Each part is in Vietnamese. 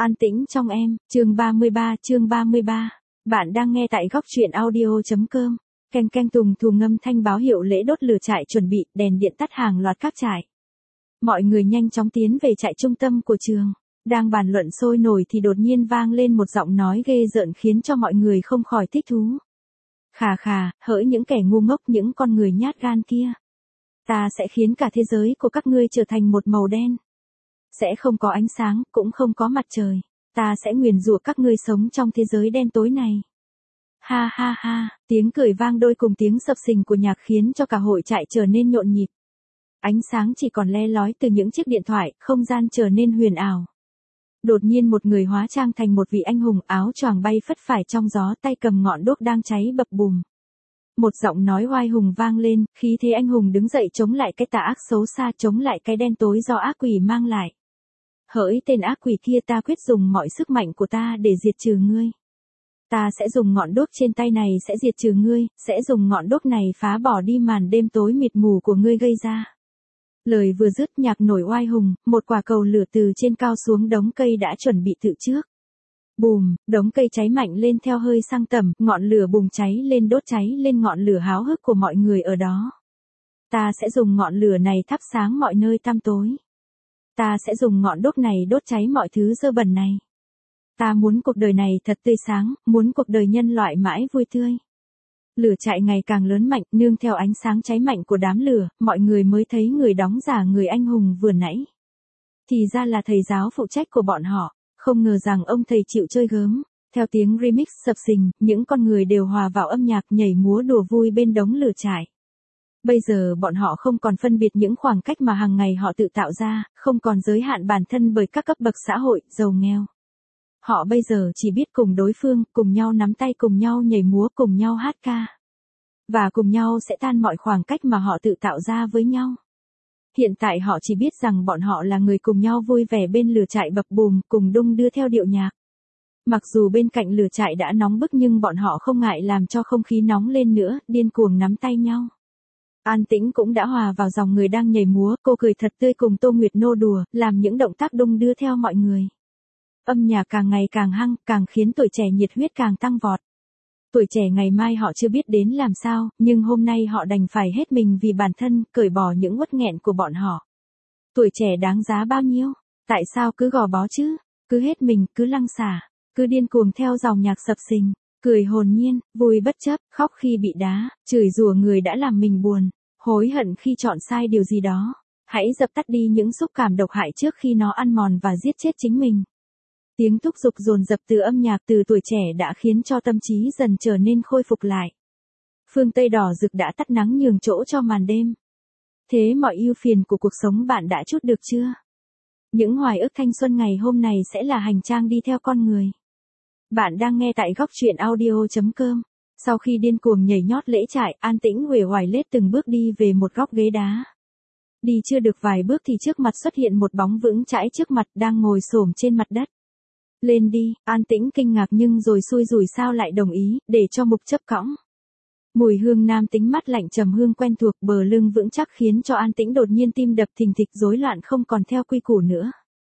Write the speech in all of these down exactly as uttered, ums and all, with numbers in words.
An tĩnh trong em, chương ba mươi ba, chương ba mươi ba. Bạn đang nghe tại góc truyện audio.com. Keng keng tùng thùng ngâm thanh báo hiệu lễ đốt lửa trại chuẩn bị, đèn điện tắt hàng loạt các trại. Mọi người nhanh chóng tiến về trại trung tâm của trường. Đang bàn luận sôi nổi thì đột nhiên vang lên một giọng nói ghê rợn khiến cho mọi người không khỏi thích thú. Khà khà, hỡi những kẻ ngu ngốc, những con người nhát gan kia. Ta sẽ khiến cả thế giới của các ngươi trở thành một màu đen. Sẽ không có ánh sáng, cũng không có mặt trời. Ta sẽ nguyền rủa các ngươi sống trong thế giới đen tối này. Ha ha ha, tiếng cười vang đôi cùng tiếng sập sình của nhạc khiến cho cả hội trại trở nên nhộn nhịp. Ánh sáng chỉ còn le lói từ những chiếc điện thoại, không gian trở nên huyền ảo. Đột nhiên một người hóa trang thành một vị anh hùng, áo choàng bay phất phải trong gió, tay cầm ngọn đuốc đang cháy bập bùm. Một giọng nói oai hùng vang lên, khí thế anh hùng đứng dậy chống lại cái tà ác xấu xa, chống lại cái đen tối do ác quỷ mang lại. Hỡi tên ác quỷ kia, ta quyết dùng mọi sức mạnh của ta để diệt trừ ngươi. Ta sẽ dùng ngọn đuốc trên tay này sẽ diệt trừ ngươi, sẽ dùng ngọn đuốc này phá bỏ đi màn đêm tối mịt mù của ngươi gây ra. Lời vừa dứt, nhạc nổi oai hùng, một quả cầu lửa từ trên cao xuống đống cây đã chuẩn bị tự trước. Bùm, đống cây cháy mạnh lên theo hơi sang tầm, ngọn lửa bùng cháy lên đốt cháy lên ngọn lửa háo hức của mọi người ở đó. Ta sẽ dùng ngọn lửa này thắp sáng mọi nơi tăm tối. Ta sẽ dùng ngọn đuốc này đốt cháy mọi thứ dơ bẩn này. Ta muốn cuộc đời này thật tươi sáng, muốn cuộc đời nhân loại mãi vui tươi. Lửa chạy ngày càng lớn mạnh, nương theo ánh sáng cháy mạnh của đám lửa, mọi người mới thấy người đóng giả người anh hùng vừa nãy. Thì ra là thầy giáo phụ trách của bọn họ, không ngờ rằng ông thầy chịu chơi gớm. Theo tiếng remix sập sình, những con người đều hòa vào âm nhạc nhảy múa đùa vui bên đống lửa trại. Bây giờ bọn họ không còn phân biệt những khoảng cách mà hàng ngày họ tự tạo ra, không còn giới hạn bản thân bởi các cấp bậc xã hội, giàu nghèo. Họ bây giờ chỉ biết cùng đối phương, cùng nhau nắm tay, cùng nhau nhảy múa, cùng nhau hát ca. Và cùng nhau sẽ tan mọi khoảng cách mà họ tự tạo ra với nhau. Hiện tại họ chỉ biết rằng bọn họ là người cùng nhau vui vẻ bên lửa trại bập bùm, cùng đung đưa theo điệu nhạc. Mặc dù bên cạnh lửa trại đã nóng bức nhưng bọn họ không ngại làm cho không khí nóng lên nữa, điên cuồng nắm tay nhau. An Tĩnh cũng đã hòa vào dòng người đang nhảy múa, cô cười thật tươi cùng Tô Nguyệt nô đùa, làm những động tác đung đưa theo mọi người. Âm nhạc càng ngày càng hăng, càng khiến tuổi trẻ nhiệt huyết càng tăng vọt. Tuổi trẻ ngày mai họ chưa biết đến làm sao, nhưng hôm nay họ đành phải hết mình vì bản thân, cởi bỏ những uất nghẹn của bọn họ. Tuổi trẻ đáng giá bao nhiêu? Tại sao cứ gò bó chứ? Cứ hết mình, cứ lăng xả, cứ điên cuồng theo dòng nhạc sập sình, cười hồn nhiên, vui bất chấp, khóc khi bị đá, chửi rủa người đã làm mình buồn, hối hận khi chọn sai điều gì đó. Hãy dập tắt đi những xúc cảm độc hại trước khi nó ăn mòn và giết chết chính mình. Tiếng thúc giục dồn dập từ âm nhạc từ tuổi trẻ đã khiến cho tâm trí dần trở nên khôi phục lại. Phương Tây đỏ rực đã tắt nắng nhường chỗ cho màn đêm. Thế mọi ưu phiền của cuộc sống bạn đã trút được chưa? Những hoài ức thanh xuân ngày hôm này sẽ là hành trang đi theo con người. Bạn đang nghe tại góc truyện audio.com. Sau khi điên cuồng nhảy nhót lễ trại, An Tĩnh uể oải lết từng bước đi về một góc ghế đá. Đi chưa được vài bước thì trước mặt xuất hiện một bóng vững chãi trước mặt đang ngồi xổm trên mặt đất. Lên đi, An Tĩnh kinh ngạc nhưng rồi xui rủi sao lại đồng ý, để cho Mục Chấp cõng. Mùi hương nam tính mát lạnh trầm hương quen thuộc bờ lưng vững chắc khiến cho An Tĩnh đột nhiên tim đập thình thịch rối loạn không còn theo quy củ nữa.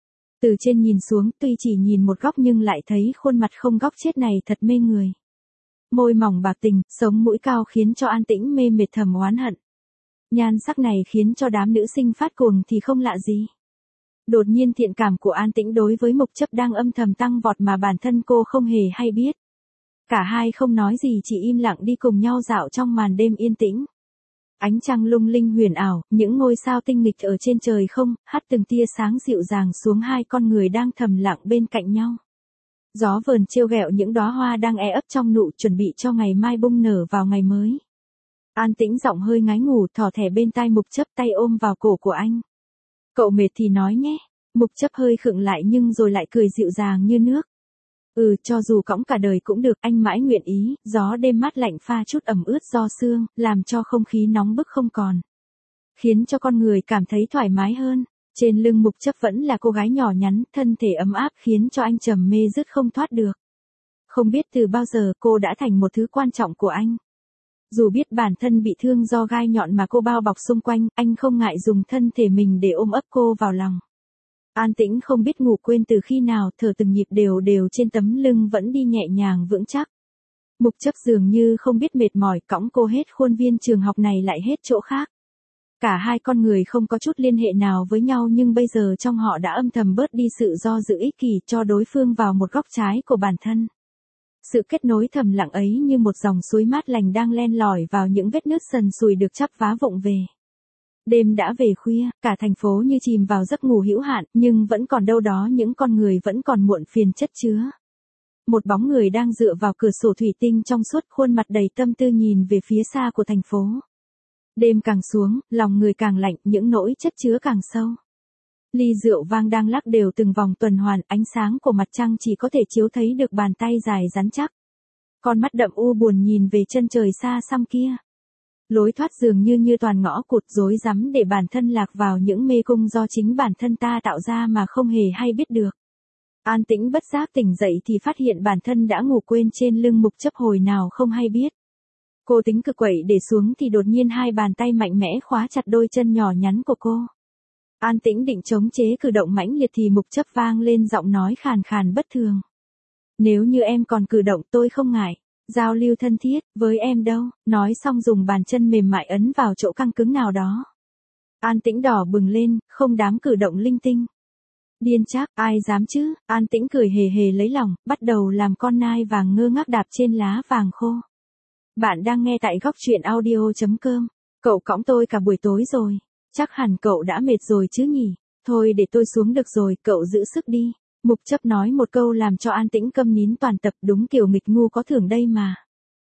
Từ trên nhìn xuống, tuy chỉ nhìn một góc nhưng lại thấy khuôn mặt không góc chết này thật mê người. Môi mỏng bạc tình, sống mũi cao khiến cho An Tĩnh mê mệt thầm oán hận. Nhan sắc này khiến cho đám nữ sinh phát cuồng thì không lạ gì. Đột nhiên thiện cảm của An Tĩnh đối với Mục Chấp đang âm thầm tăng vọt mà bản thân cô không hề hay biết. Cả hai không nói gì chỉ im lặng đi cùng nhau dạo trong màn đêm yên tĩnh. Ánh trăng lung linh huyền ảo, những ngôi sao tinh nghịch ở trên trời không, hắt từng tia sáng dịu dàng xuống hai con người đang thầm lặng bên cạnh nhau. Gió vờn trêu ghẹo những đóa hoa đang e ấp trong nụ chuẩn bị cho ngày mai bung nở vào ngày mới. An Tĩnh giọng hơi ngái ngủ thỏ thẻ bên tai Mục Chấp tay ôm vào cổ của anh. Cậu mệt thì nói nhé. Mục Chấp hơi khựng lại nhưng rồi lại cười dịu dàng như nước. Ừ, cho dù cõng cả đời cũng được, anh mãi nguyện ý. Gió đêm mát lạnh pha chút ẩm ướt do sương, làm cho không khí nóng bức không còn. Khiến cho con người cảm thấy thoải mái hơn. Trên lưng Mục Chấp vẫn là cô gái nhỏ nhắn, thân thể ấm áp khiến cho anh trầm mê dứt không thoát được. Không biết từ bao giờ cô đã thành một thứ quan trọng của anh. Dù biết bản thân bị thương do gai nhọn mà cô bao bọc xung quanh, anh không ngại dùng thân thể mình để ôm ấp cô vào lòng. An Tĩnh không biết ngủ quên từ khi nào, thở từng nhịp đều đều trên tấm lưng vẫn đi nhẹ nhàng vững chắc. Mục Chấp dường như không biết mệt mỏi, cõng cô hết khuôn viên trường học này lại hết chỗ khác. Cả hai con người không có chút liên hệ nào với nhau nhưng bây giờ trong họ đã âm thầm bớt đi sự do dự ích kỷ cho đối phương vào một góc trái của bản thân. Sự kết nối thầm lặng ấy như một dòng suối mát lành đang len lỏi vào những vết nứt sần sùi được chắp vá vụng về. Đêm đã về khuya, cả thành phố như chìm vào giấc ngủ hữu hạn, nhưng vẫn còn đâu đó những con người vẫn còn muộn phiền chất chứa. Một bóng người đang dựa vào cửa sổ thủy tinh trong suốt, khuôn mặt đầy tâm tư nhìn về phía xa của thành phố. Đêm càng xuống, lòng người càng lạnh, những nỗi chất chứa càng sâu. Ly rượu vang đang lắc đều từng vòng tuần hoàn, ánh sáng của mặt trăng chỉ có thể chiếu thấy được bàn tay dài rắn chắc. Con mắt đậm u buồn nhìn về chân trời xa xăm kia. Lối thoát dường như như toàn ngõ cụt rối rắm để bản thân lạc vào những mê cung do chính bản thân ta tạo ra mà không hề hay biết được. An Tĩnh bất giác tỉnh dậy thì phát hiện bản thân đã ngủ quên trên lưng Mục Chấp hồi nào không hay biết. Cô tính cực quậy để xuống thì đột nhiên hai bàn tay mạnh mẽ khóa chặt đôi chân nhỏ nhắn của cô. An Tĩnh định chống chế cử động mãnh liệt thì Mục Chấp vang lên giọng nói khàn khàn bất thường. Nếu như em còn cử động tôi không ngại. Giao lưu thân thiết, với em đâu, nói xong dùng bàn chân mềm mại ấn vào chỗ căng cứng nào đó. An Tĩnh đỏ bừng lên, không dám cử động linh tinh. Điên chắc, ai dám chứ, An Tĩnh cười hề hề lấy lòng, bắt đầu làm con nai vàng ngơ ngác đạp trên lá vàng khô. Bạn đang nghe tại góc truyện audio chấm com. Cậu cõng tôi cả buổi tối rồi, chắc hẳn cậu đã mệt rồi chứ nhỉ, thôi để tôi xuống được rồi, cậu giữ sức đi. Mục Chấp nói một câu làm cho An Tĩnh câm nín toàn tập, đúng kiểu nghịch ngu có thưởng đây mà.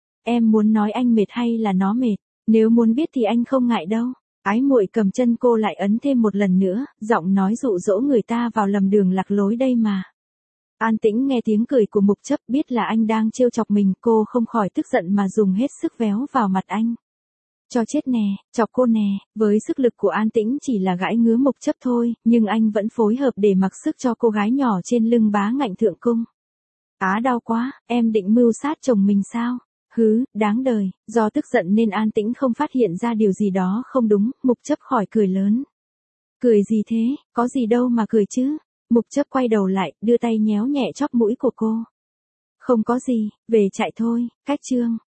Em muốn nói anh mệt hay là nó mệt, nếu muốn biết thì anh không ngại đâu. Ái muội cầm chân cô lại ấn thêm một lần nữa, giọng nói dụ dỗ người ta vào lầm đường lạc lối đây mà. An Tĩnh nghe tiếng cười của Mục Chấp biết là anh đang trêu chọc mình, cô không khỏi tức giận mà dùng hết sức véo vào mặt anh. Cho chết nè, chọc cô nè, với sức lực của An Tĩnh chỉ là gãi ngứa Mục Chấp thôi, nhưng anh vẫn phối hợp để mặc sức cho cô gái nhỏ trên lưng bá ngạnh thượng cung. Á đau quá, em định mưu sát chồng mình sao? Hứ, đáng đời, do tức giận nên An Tĩnh không phát hiện ra điều gì đó không đúng, Mục Chấp khỏi cười lớn. Cười gì thế, có gì đâu mà cười chứ? Mục Chấp quay đầu lại, đưa tay nhéo nhẹ chóp mũi của cô. Không có gì, về chạy thôi, cách chương.